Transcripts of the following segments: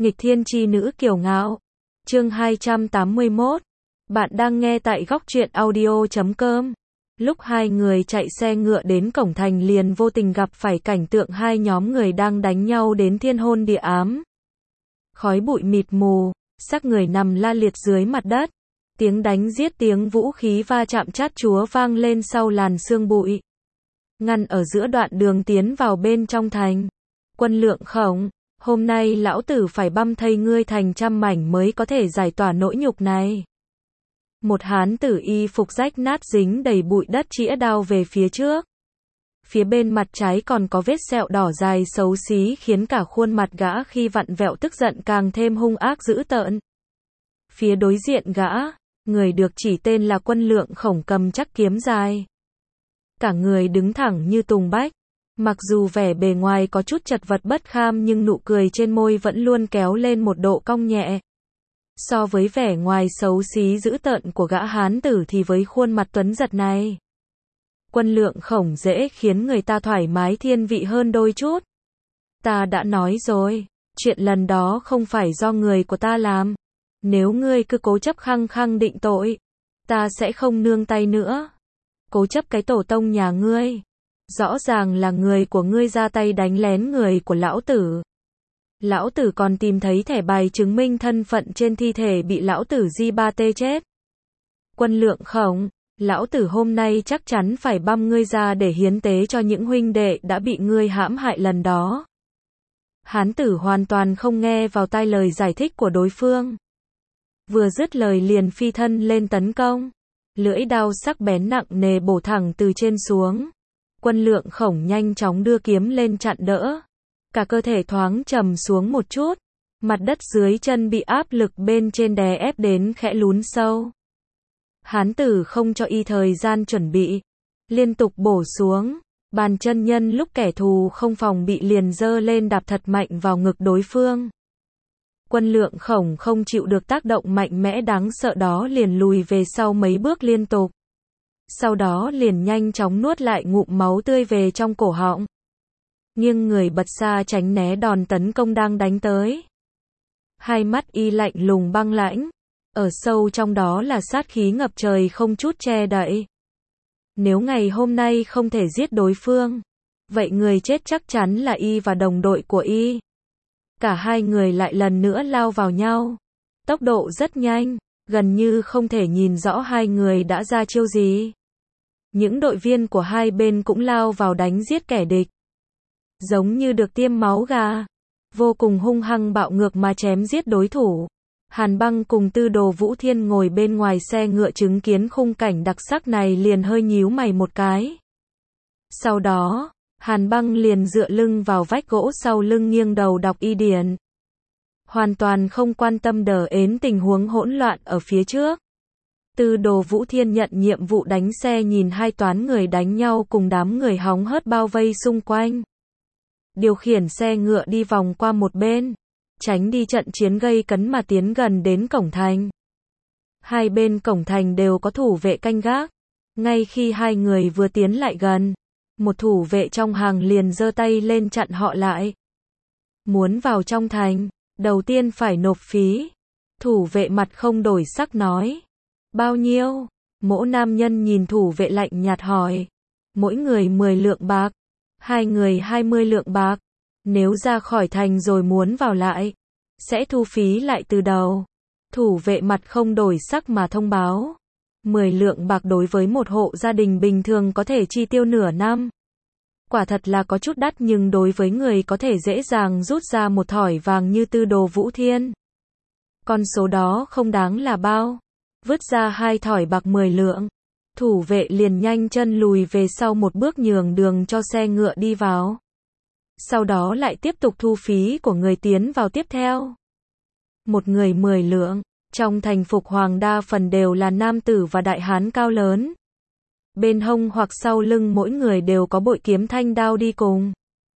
Nghịch thiên chi nữ kiều ngạo. Chương 281. Bạn đang nghe tại góc truyện audio.com. Lúc hai người chạy xe ngựa đến cổng thành liền vô tình gặp phải cảnh tượng hai nhóm người đang đánh nhau đến thiên hôn địa ám. Khói bụi mịt mù, xác người nằm la liệt dưới mặt đất. Tiếng đánh giết, tiếng vũ khí va chạm chát chúa vang lên sau làn sương bụi. Ngăn ở giữa đoạn đường tiến vào bên trong thành. Quân Lượng Khổng, hôm nay lão tử phải băm thây ngươi thành trăm mảnh mới có thể giải tỏa nỗi nhục này. Một hán tử y phục rách nát dính đầy bụi đất chĩa đao về phía trước. Phía bên mặt trái còn có vết sẹo đỏ dài xấu xí khiến cả khuôn mặt gã khi vặn vẹo tức giận càng thêm hung ác dữ tợn. Phía đối diện gã, người được chỉ tên là Quân Lượng Khổng cầm chắc kiếm dài. Cả người đứng thẳng như tùng bách. Mặc dù vẻ bề ngoài có chút chật vật bất kham nhưng nụ cười trên môi vẫn luôn kéo lên một độ cong nhẹ. So với vẻ ngoài xấu xí dữ tợn của gã hán tử thì với khuôn mặt tuấn giật này, Quân Lượng Khổng dễ khiến người ta thoải mái thiên vị hơn đôi chút. Ta đã nói rồi, chuyện lần đó không phải do người của ta làm. Nếu ngươi cứ cố chấp khăng khăng định tội, ta sẽ không nương tay nữa. Cố chấp cái tổ tông nhà ngươi. Rõ ràng là người của ngươi ra tay đánh lén người của lão tử. Lão tử còn tìm thấy thẻ bài chứng minh thân phận trên thi thể bị lão tử di ba tê chết. Quân Lượng Khổng, lão tử hôm nay chắc chắn phải băm ngươi ra để hiến tế cho những huynh đệ đã bị ngươi hãm hại lần đó. Hán tử hoàn toàn không nghe vào tai lời giải thích của đối phương. Vừa dứt lời liền phi thân lên tấn công. Lưỡi đao sắc bén nặng nề bổ thẳng từ trên xuống. Quân Lượng Khổng nhanh chóng đưa kiếm lên chặn đỡ. Cả cơ thể thoáng trầm xuống một chút. Mặt đất dưới chân bị áp lực bên trên đè ép đến khẽ lún sâu. Hán tử không cho y thời gian chuẩn bị. Liên tục bổ xuống. Bàn chân nhân lúc kẻ thù không phòng bị liền giơ lên đạp thật mạnh vào ngực đối phương. Quân Lượng Khổng không chịu được tác động mạnh mẽ đáng sợ đó liền lùi về sau mấy bước liên tục. Sau đó liền nhanh chóng nuốt lại ngụm máu tươi về trong cổ họng. Nghiêng người bật xa tránh né đòn tấn công đang đánh tới. Hai mắt y lạnh lùng băng lãnh. Ở sâu trong đó là sát khí ngập trời không chút che đậy. Nếu ngày hôm nay không thể giết đối phương, vậy người chết chắc chắn là y và đồng đội của y. Cả hai người lại lần nữa lao vào nhau. Tốc độ rất nhanh, gần như không thể nhìn rõ hai người đã ra chiêu gì. Những đội viên của hai bên cũng lao vào đánh giết kẻ địch. Giống như được tiêm máu gà. Vô cùng hung hăng bạo ngược mà chém giết đối thủ. Hàn Băng cùng Tư Đồ Vũ Thiên ngồi bên ngoài xe ngựa chứng kiến khung cảnh đặc sắc này liền hơi nhíu mày một cái. Sau đó, Hàn Băng liền dựa lưng vào vách gỗ sau lưng nghiêng đầu đọc y điển. Hoàn toàn không quan tâm đờ ến tình huống hỗn loạn ở phía trước. Tư Đồ Vũ Thiên nhận nhiệm vụ đánh xe nhìn hai toán người đánh nhau cùng đám người hóng hớt bao vây xung quanh. Điều khiển xe ngựa đi vòng qua một bên, tránh đi trận chiến gây cấn mà tiến gần đến cổng thành. Hai bên cổng thành đều có thủ vệ canh gác. Ngay khi hai người vừa tiến lại gần, một thủ vệ trong hàng liền giơ tay lên chặn họ lại. Muốn vào trong thành, đầu tiên phải nộp phí. Thủ vệ mặt không đổi sắc nói. Bao nhiêu? Mỗ nam nhân nhìn thủ vệ lạnh nhạt hỏi. Mỗi người 10 lượng bạc. Hai người 20 lượng bạc. Nếu ra khỏi thành rồi muốn vào lại, sẽ thu phí lại từ đầu. Thủ vệ mặt không đổi sắc mà thông báo. 10 lượng bạc đối với một hộ gia đình bình thường có thể chi tiêu nửa năm. Quả thật là có chút đắt nhưng đối với người có thể dễ dàng rút ra một thỏi vàng như Tư Đồ Vũ Thiên, con số đó không đáng là bao. Vứt ra hai thỏi bạc 10 lượng. Thủ vệ liền nhanh chân lùi về sau một bước nhường đường cho xe ngựa đi vào. Sau đó lại tiếp tục thu phí của người tiến vào tiếp theo. Một người 10 lượng. Trong thành phục hoàng đa phần đều là nam tử và đại hán cao lớn. Bên hông hoặc sau lưng mỗi người đều có bội kiếm thanh đao đi cùng.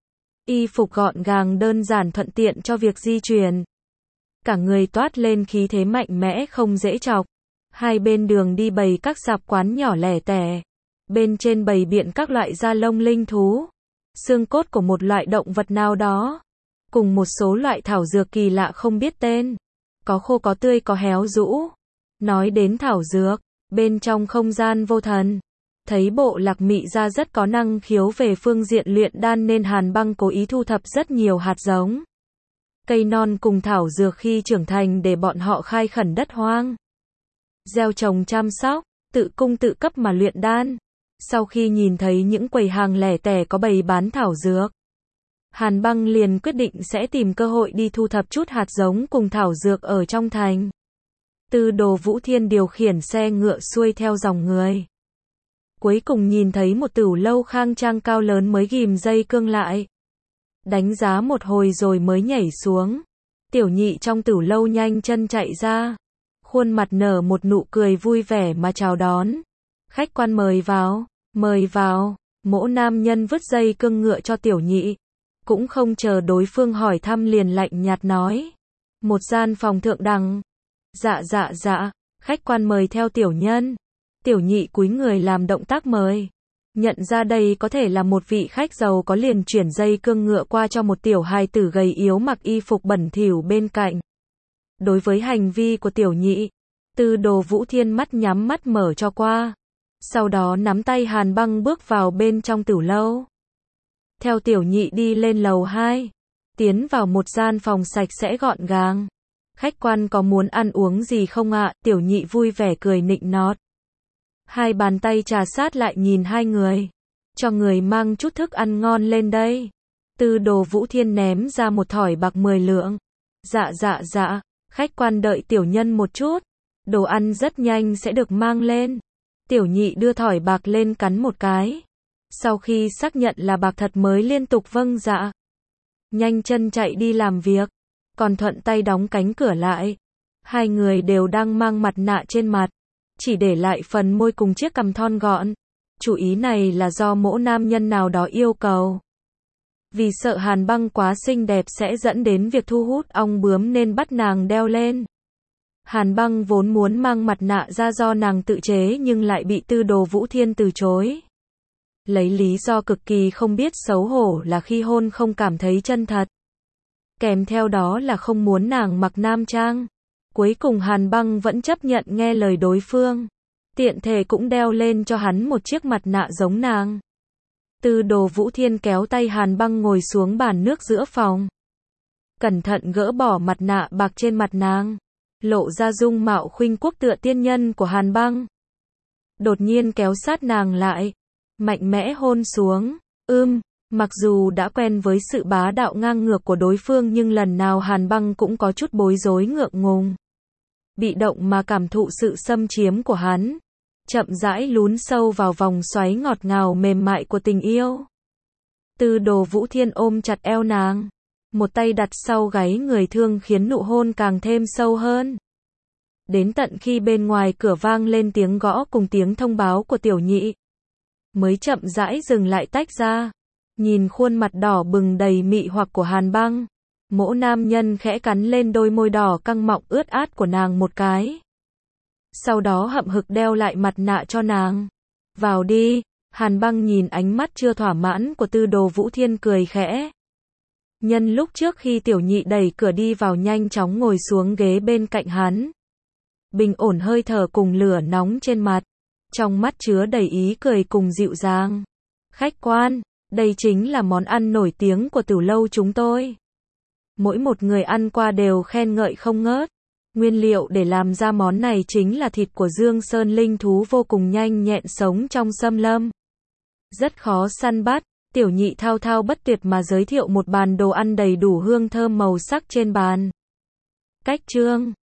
Y phục gọn gàng đơn giản thuận tiện cho việc di chuyển. Cả người toát lên khí thế mạnh mẽ không dễ chọc. Hai bên đường đi bày các sạp quán nhỏ lẻ tẻ. Bên trên bày biện các loại da lông linh thú, xương cốt của một loại động vật nào đó. cùng một số loại thảo dược kỳ lạ không biết tên. Có khô có tươi có héo rũ. Nói đến thảo dược, bên trong không gian vô thần, thấy bộ Lạc Mị Gia rất có năng khiếu về phương diện luyện đan nên Hàn Băng cố ý thu thập rất nhiều hạt giống, cây non cùng thảo dược khi trưởng thành để bọn họ khai khẩn đất hoang, gieo trồng chăm sóc, tự cung tự cấp mà luyện đan. Sau khi nhìn thấy những quầy hàng lẻ tẻ có bày bán thảo dược, Hàn Băng liền quyết định sẽ tìm cơ hội đi thu thập chút hạt giống cùng thảo dược ở trong thành. Tư Đồ Vũ Thiên điều khiển xe ngựa xuôi theo dòng người. Cuối cùng nhìn thấy một tửu lâu khang trang cao lớn mới ghim dây cương lại. Đánh giá một hồi rồi mới nhảy xuống. Tiểu Nhị trong tửu lâu nhanh chân chạy ra. Khuôn mặt nở một nụ cười vui vẻ mà chào đón. Khách quan mời vào, mời vào. Mỗ nam nhân vứt dây cương ngựa cho Tiểu Nhị. Cũng không chờ đối phương hỏi thăm liền lạnh nhạt nói. Một gian phòng thượng đẳng. Dạ, khách quan mời theo tiểu nhân. Tiểu Nhị cúi người làm động tác mời. Nhận ra đây có thể là một vị khách giàu có liền chuyển dây cương ngựa qua cho một tiểu hài tử gầy yếu mặc y phục bẩn thỉu bên cạnh. Đối với hành vi của Tiểu Nhị, Tư Đồ Vũ Thiên mắt nhắm mắt mở cho qua. Sau đó nắm tay Hàn Băng bước vào bên trong tửu lâu. Theo Tiểu Nhị đi lên lầu 2, tiến vào một gian phòng sạch sẽ gọn gàng. Khách quan có muốn ăn uống gì không ạ? Tiểu Nhị vui vẻ cười nịnh nọt. Hai bàn tay trà sát lại nhìn hai người. Cho người mang chút thức ăn ngon lên đây. Tư Đồ Vũ Thiên ném ra một thỏi bạc 10 lượng. Dạ, khách quan đợi tiểu nhân một chút. Đồ ăn rất nhanh sẽ được mang lên. Tiểu Nhị đưa thỏi bạc lên cắn một cái. Sau khi xác nhận là bạc thật mới liên tục vâng dạ. Nhanh chân chạy đi làm việc. Còn thuận tay đóng cánh cửa lại. Hai người đều đang mang mặt nạ trên mặt, chỉ để lại phần môi cùng chiếc cằm thon gọn. Chủ ý này là do mỗ nam nhân nào đó yêu cầu. Vì sợ Hàn Băng quá xinh đẹp sẽ dẫn đến việc thu hút ong bướm nên bắt nàng đeo lên. Hàn Băng vốn muốn mang mặt nạ ra do nàng tự chế nhưng lại bị Tư Đồ Vũ Thiên từ chối. Lấy lý do cực kỳ không biết xấu hổ là khi hôn không cảm thấy chân thật. Kèm theo đó là không muốn nàng mặc nam trang. Cuối cùng Hàn Băng vẫn chấp nhận nghe lời đối phương. Tiện thể cũng đeo lên cho hắn một chiếc mặt nạ giống nàng. Tư Đồ Vũ Thiên kéo tay Hàn Băng ngồi xuống bàn nước giữa phòng. Cẩn thận gỡ bỏ mặt nạ bạc trên mặt nàng. Lộ ra dung mạo khuynh quốc tựa tiên nhân của Hàn Băng. Đột nhiên kéo sát nàng lại. Mạnh mẽ hôn xuống. Mặc dù đã quen với sự bá đạo ngang ngược của đối phương nhưng lần nào Hàn Băng cũng có chút bối rối ngượng ngùng. Bị động mà cảm thụ sự xâm chiếm của hắn. Chậm rãi lún sâu vào vòng xoáy ngọt ngào mềm mại của tình yêu. Tư Đồ Vũ Thiên ôm chặt eo nàng. Một tay đặt sau gáy người thương khiến nụ hôn càng thêm sâu hơn. Đến tận khi bên ngoài cửa vang lên tiếng gõ cùng tiếng thông báo của Tiểu Nhị. Mới chậm rãi dừng lại tách ra. Nhìn khuôn mặt đỏ bừng đầy mị hoặc của Hàn Băng. Mỗ nam nhân khẽ cắn lên đôi môi đỏ căng mọng ướt át của nàng một cái. Sau đó hậm hực đeo lại mặt nạ cho nàng. Vào đi. Hàn Băng nhìn ánh mắt chưa thỏa mãn của Tư Đồ Vũ Thiên cười khẽ. Nhân lúc trước khi Tiểu Nhị đẩy cửa đi vào nhanh chóng ngồi xuống ghế bên cạnh hắn. Bình ổn hơi thở cùng lửa nóng trên mặt. Trong mắt chứa đầy ý cười cùng dịu dàng. Khách quan, đây chính là món ăn nổi tiếng của tửu lâu chúng tôi. Mỗi một người ăn qua đều khen ngợi không ngớt. Nguyên liệu để làm ra món này chính là thịt của Dương Sơn linh thú vô cùng nhanh nhẹn sống trong xâm lâm. Rất khó săn bắt. Tiểu Nhị thao thao bất tuyệt mà giới thiệu một bàn đồ ăn đầy đủ hương thơm màu sắc trên bàn. Cách chương